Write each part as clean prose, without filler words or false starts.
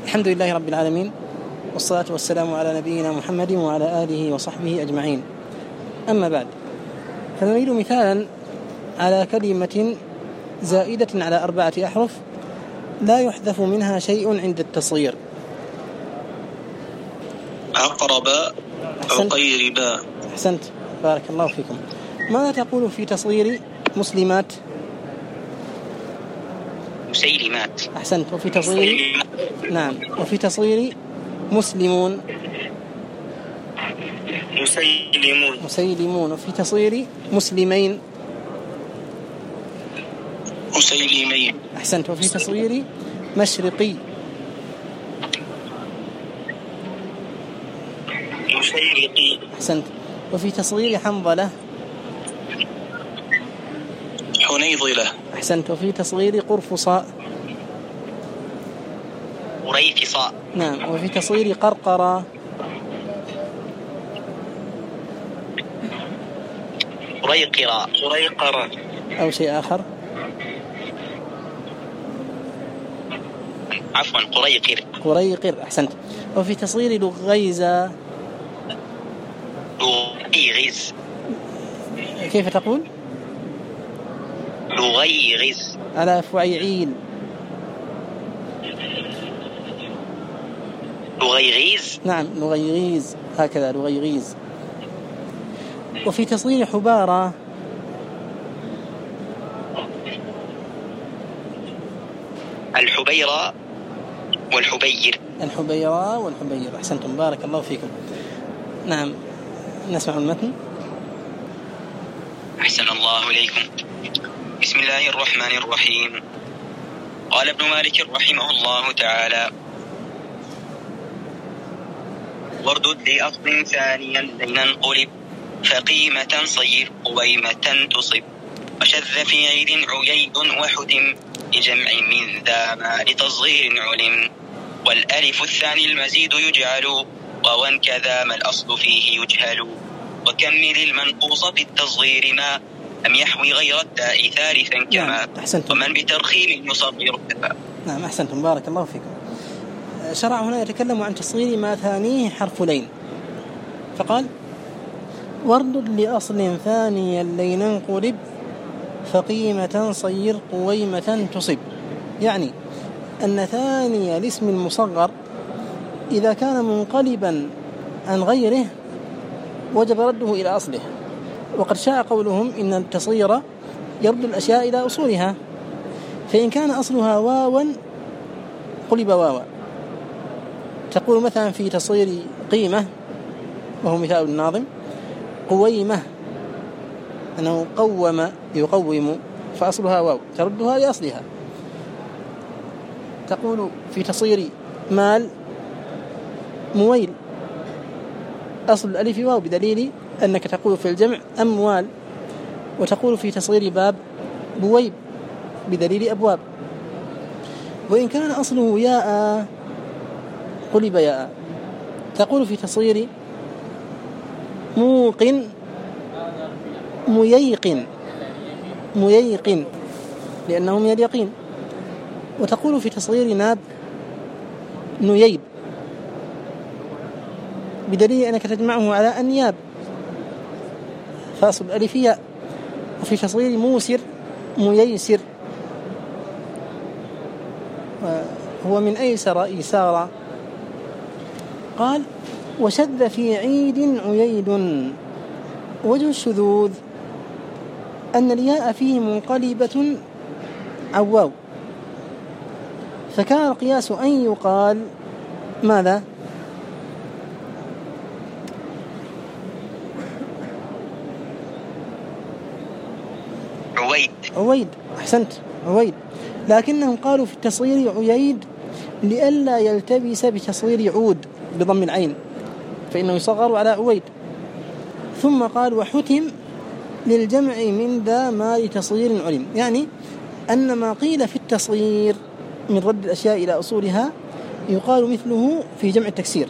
الحمد لله رب العالمين، والصلاة والسلام على نبينا محمد وعلى آله وصحبه أجمعين. أما بعد، فنريد مثالا على كلمة زائدة على 4 أحرف لا يحذف منها شيء عند التصغير. أقرب عقيربا. أحسنت، بارك الله فيكم. ماذا تقول في تصغير مسلمات؟ مسيلمات. أحسنت. وفي تصغير نعم، وفي تصغير مسلمون؟ مسيلمون. وفي تصغير مسلمين؟ مسيلمين. أحسنت. وفي تصغير مشرقي؟ مشرقي. أحسنت. وفي تصغير حنظلة؟ حنيظلة. أحسنت. وفي تصغير قرفصاء؟ قريفصاء. نعم. وفي تصغير قرقرة؟ قريقرة. أو شيء آخر؟ عفوا، قريقر. أحسنت. وفي تصغير لغيزة؟ لغيغز. كيف تقول؟ لغيغز. على فعيعيل. لغيغيز. نعم، لغيغيز، هكذا لغيغيز. وفي تصغير حبارة؟ الحبيرة والحبير. الحبيرة والحبير. أحسنتم، بارك الله فيكم. نعم، نسمع المتن. أحسن الله إليكم. بسم الله الرحمن الرحيم. قال ابن مالك رحمه الله تعالى: واردد لأصل ثانيا لننقلب، فقيمة صير قويمة تصب، وشذ في عيد عييد وحتم، لجمع من ذا ما لتصغير علم، والألف الثاني المزيد يجعل، ووان كذا ما الأصل فيه يجهل، وكمل المنقوص بالتصغير ما لم يحوي غير التاء ثالثا كما. نعم. ومن بترخيم يصغر كفى. نعم، أحسنتم، بارك الله فيكم. شرع هنا يتكلم عن تصغير ما ثانيه حرف لين، فقال: واردد لأصل ثانيا ليننقلب، فقيمة صير قويمة تصب. يعني أن ثاني الاسم المصغر إذا كان منقلبا عن غيره وجب رده إلى أصله. وقد شاء قولهم إن التصغير يرد الأشياء إلى أصولها، فإن كان أصلها واوا قلب واوا. تقول مثلا في تصغير قيمة، وهو مثال الناظم، قويمة، أنه قوم يقوم، فأصلها واو، تردها لأصلها. تقول في تصغير مال مويل، أصل الألف واو، بدليل أنك تقول في الجمع أموال. وتقول في تصغير باب بويب، بدليل أبواب. وإن كان أصله ياء قلب ياء. تقول في تصغير موقن مييقن لأنه من اليقين. وتقول في تصغير ناب نييب، بدليل أنك تجمعه على أنياب، فأصل الألف ياء. وفي تصغير موسر مييسر، هو من أيسر إيسارا. قال: وشذ في عيد عييد. وجه الشذوذ أن الياء فيه منقلبة عواو، فكان القياس أن يقال ماذا؟ عويد. أحسنت، عويد. لكنهم قالوا في التصغير عييد لئلا يلتبس بتصغير عود بضم العين، فإنه يصغر على عويد. ثم قال: وحتم للجمع من ذا ما لتصغير علم. يعني أن ما قيل في التصغير من رد الأشياء إلى أصولها يقال مثله في جمع التكسير.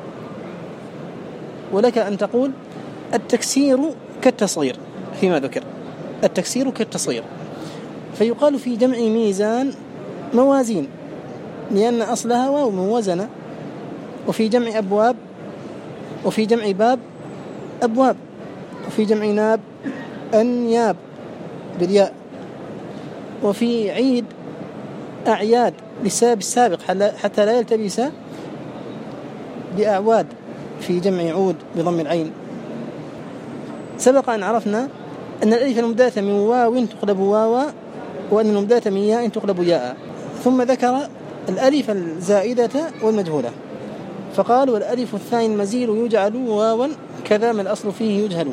ولك أن تقول التكسير كالتصغير فيما ذكر، التكسير كالتصغير. فيقال في جمع ميزان موازين، لأن أصلها واو موزنة. وفي جمع أبواب، وفي جمع باب أبواب، وفي جمع ناب أنياب بالياء، وفي عيد أعياد للسبب السابق حتى لا يلتبس بأعواد في جمع عود بضم العين. سبق أن عرفنا أن الألف المبدلة من واو تقلب واوا، وأن المبدلة من ياء تقلب ياء. ثم ذكر الألف الزائدة والمجهولة فقال: والألف الثاني المزيد يجعل واوا كذا ما الأصل فيه يجهل.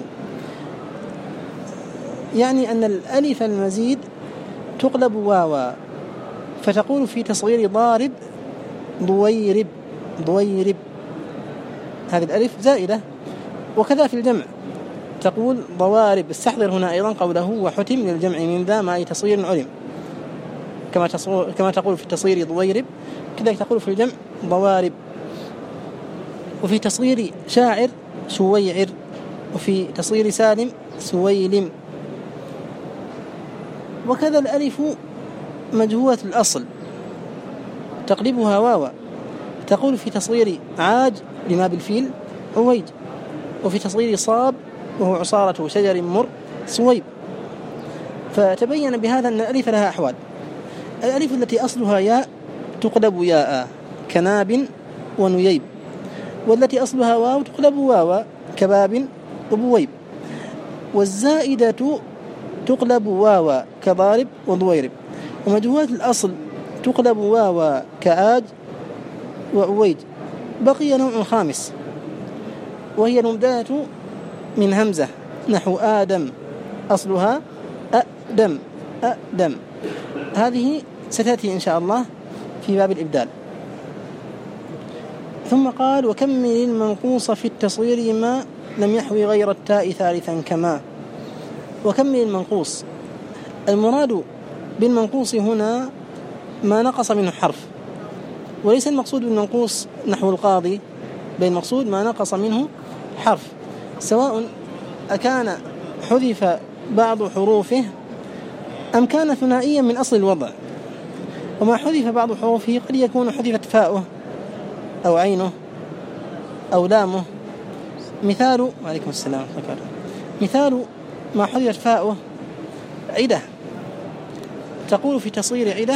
يعني أن الألف المزيد تقلب واوا، فتقول في تصغير ضارب ضويرب ضويرب، هذه الألف زائدة. وكذا في الجمع تقول ضوارب. استحضر هنا أيضا قوله وحتم للجمع من ذا ما أي تصغير علم، كما تقول في التصغير ضويرب كذلك تقول في الجمع ضوارب. وفي تصغير شاعر شويعر، وفي تصغير سالم سويلم. وكذا الألف مجهولة الأصل تقلبها واوا، تقول في تصغير عاج لما بالفيل عويج، وفي تصغير صاب وهو عصارة شجر مر سويب. فتبين بهذا أن الألف لها أحوال. الألف التي أصلها ياء تقلب ياء كناب ونييب، والتي أصلها واو تقلب واوا كباب وبويب، والزائدة تقلب واوا كضارب وضويرب، ومجهولة الأصل تقلب واوا كعاج وعويج. بقي نوع خامس وهي المبدلة من همزة نحو آدم أصلها أدم أدم. هذه ستأتي إن شاء الله في باب الإبدال. ثم قال: وكمل المنقوص في التصغير ما لم يحوي غير التاء ثالثا كما. وكمل المنقوص، المراد بالمنقوص هنا ما نقص منه حرف، وليس المقصود بالمنقوص نحو القاضي، بل المقصود ما نقص منه حرف، سواء أكان حذف بعض حروفه أم كان ثنائيا من أصل الوضع. وما حذف بعض حروفه قد يكون حذفت فاؤه أو عينه أو لامه. مثال وعليكم السلام مثال ما حذفت فاؤه عدة، تقول في تصغير عدة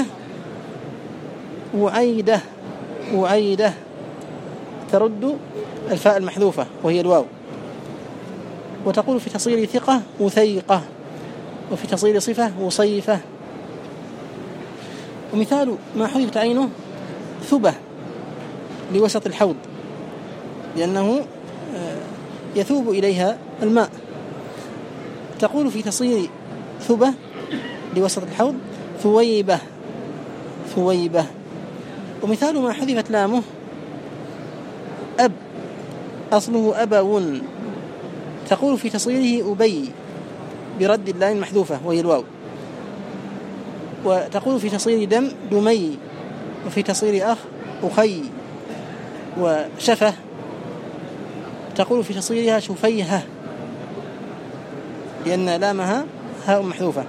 وعيدة وعيدة، ترد الفاء المحذوفة وهي الواو. وتقول في تصغير ثقة وثيقة، وفي تصغير صفة وصيفة. ومثال ما حذفت عينه ثبة لوسط الحوض، لأنه يثوب إليها الماء. تقول في تصغير ثبة لوسط الحوض ثويبة ثويبة. ومثال ما حذفت لامه أب أصله أبون، تقول في تصغيره أبي برد اللام المحذوفة وهي الواو. وتقول في تصغير دم دمي، وفي تصغير أخ أخي. وشفة تقول في تصغيرها شفيهة لأن لامها هاء محذوفة.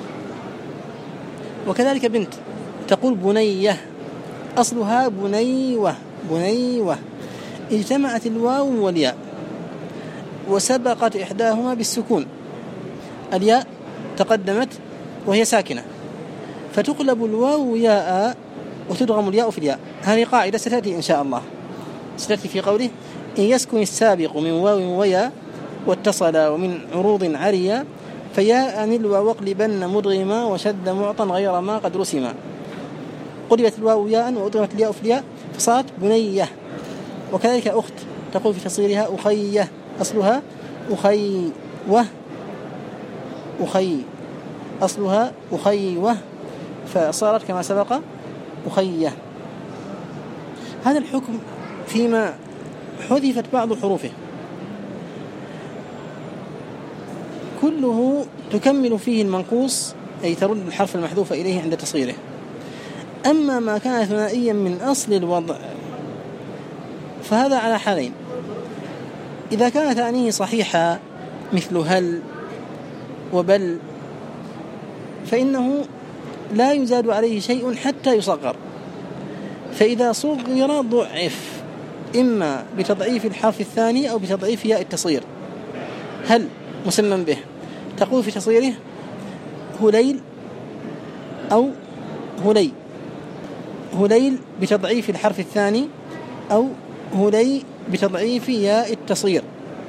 وكذلك بنت تقول بنية أصلها بنيوة بنيوة، اجتمعت الواو والياء وسبقت إحداهما بالسكون، الياء تقدمت وهي ساكنة فتقلب الواو ياء وتدغم الياء في الياء. هذه قاعدة ستأتي إن شاء الله، ستأتي في قوله: إن يسكن السابق من واو وياء واتصل ومن عروض عريا فياء نلوى واقلبن مدغما وشد معطا غير ما قد رسما. قلبت الواو ياء وأدغمت الياء في الياء فصارت بنية. وكذلك أخت تقول في تصغيرها أخية أصلها أخيوة أخي أصلها أخيوة فصارت كما سبق أخية. هذا الحكم فيما حذفت بعض حروفه كله تكمل فيه المنقوص، أي ترد الحرف المحذوف إليه عند تصغيره. أما ما كان ثنائيا من أصل الوضع فهذا على حالين: إذا كان ثانيه صحيحا مثل هل وبل فإنه لا يزاد عليه شيء حتى يصغر، فإذا صغر ضعف إما بتضعيف الحرف الثاني أو بتضعيف ياء التصغير. هل مسمى به تقول في تصغيره هليل أو هلي، هليل بتضعيف الحرف الثاني أو هلي بتضعيف ياء التصغير.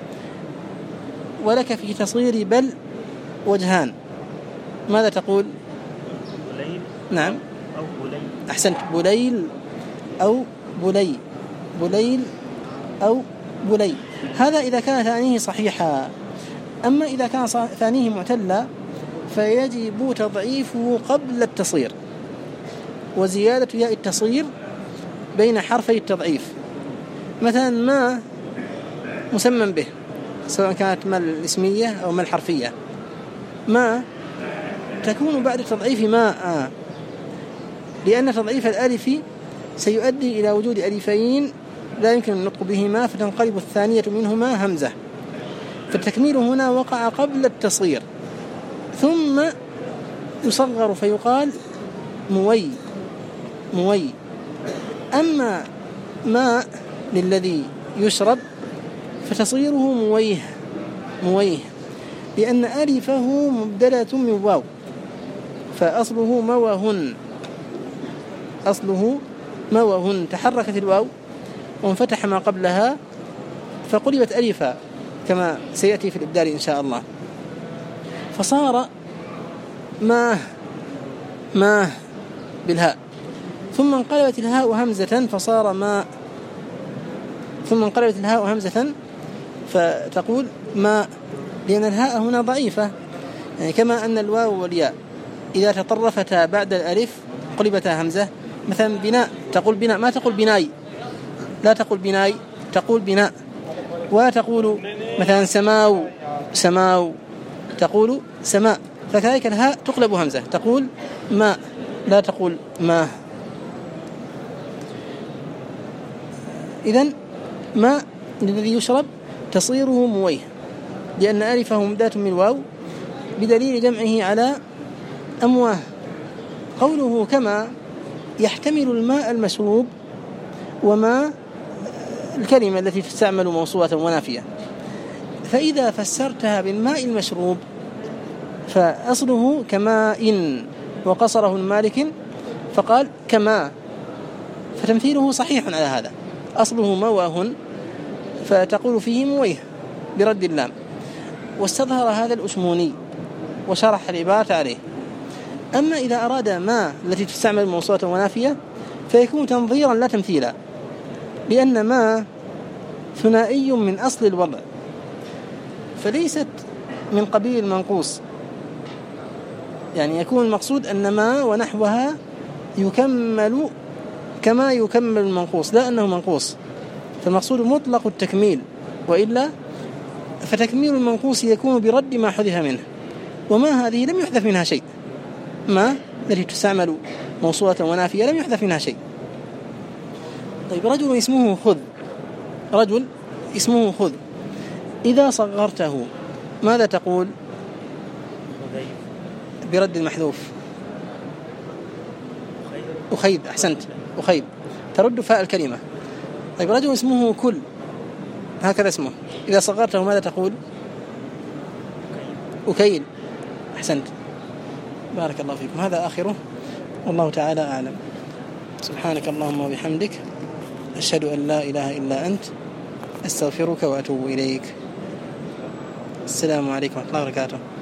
ولك في تصغير بل وجهان، ماذا تقول؟ بليل. نعم أو بلي. أحسنت، بليل أو بلي، بليل أو بلي. هذا إذا كان ثانيه صحيحا. أما إذا كان ثانيه معتلا فيجب تضعيفه قبل التصغير وزيادة ياء التصغير بين حرفي التضعيف. مثلا ما مسمى به سواء كانت ما الاسمية أو ما الحرفية، ما تكون بعد تضعيف ماء، لأن تضعيف الألف سيؤدي إلى وجود ألفين لا يمكن النطق بهما فتنقلب الثانية منهما همزة، فالتكميل هنا وقع قبل التصغير، ثم يصغر فيقال موي موي. أما ماء للذي يشرب فتصغيره مويه مويه، لأن ألفه مبدلة من واو، فأصله موهن، أصله موهن، تحركت الواو وانفتح ما قبلها فقلبت ألفا كما سيأتي في الإبدال إن شاء الله، فصار ما بالهاء، ثم انقلبت الهاء همزة فصار ماء، ثم انقلبت الهاء همزة فتقول ماء، لأن الهاء هنا ضعيفة، يعني كما أن الواو والياء إذا تطرفتا بعد الألف قلبتا همزة. مثلا بناء تقول بناء، ما تقول بناي، لا تقول بناي، تقول بناء. وتقول مثلا سماو سماو، تقول سماء، فكذلك الهاء تقلب همزة، تقول ماء لا تقول ماء. إذن ماء الذي يشرب تصيره مويه، لأن ألفه مبدأة من واو بدليل جمعه على أمواه. قوله كما يحتمل الماء المشروب وما الكلمة التي تستعمل موصولة ونافية، فإذا فسرتها بالماء المشروب فأصله كماء وقصره المالك فقال كما، فتمثيله صحيح على هذا، أصله مواه فتقول فيه مويه برد اللام، واستظهر هذا الأشموني وشرح العبارة عليه. أما إذا أراد ما التي تستعمل موصولة ونافية فيكون تنظيرا لا تمثيلا، لأن ما ثنائي من أصل الوضع فليست من قبيل المنقوص، يعني يكون المقصود أن ما ونحوها يكمل كما يكمل المنقوص، لا أنه منقوص، فالمقصود مطلق التكميل، وإلا فتكميل المنقوص يكون برد ما حذف منه، وما هذه لم يحذف منها شيء، ما التي تستعمل موصولة ونافية لم يحذف منها شيء. طيب رجل اسمه خذ، رجل اسمه خذ، إذا صغرته ماذا تقول؟ برد المحذوف أخيد، أحسنت أخيد، ترد فاء الكلمة. طيب رجل اسمه كل، هكذا اسمه، إذا صغرته ماذا تقول؟ أكيل، أحسنت، بارك الله فيكم. هذا آخره والله تعالى أعلم. سبحانك اللهم وبحمدك، أشهد أن لا إله إلا أنت، أستغفرك وأتوب إليك. السلام عليكم ورحمة الله وبركاته.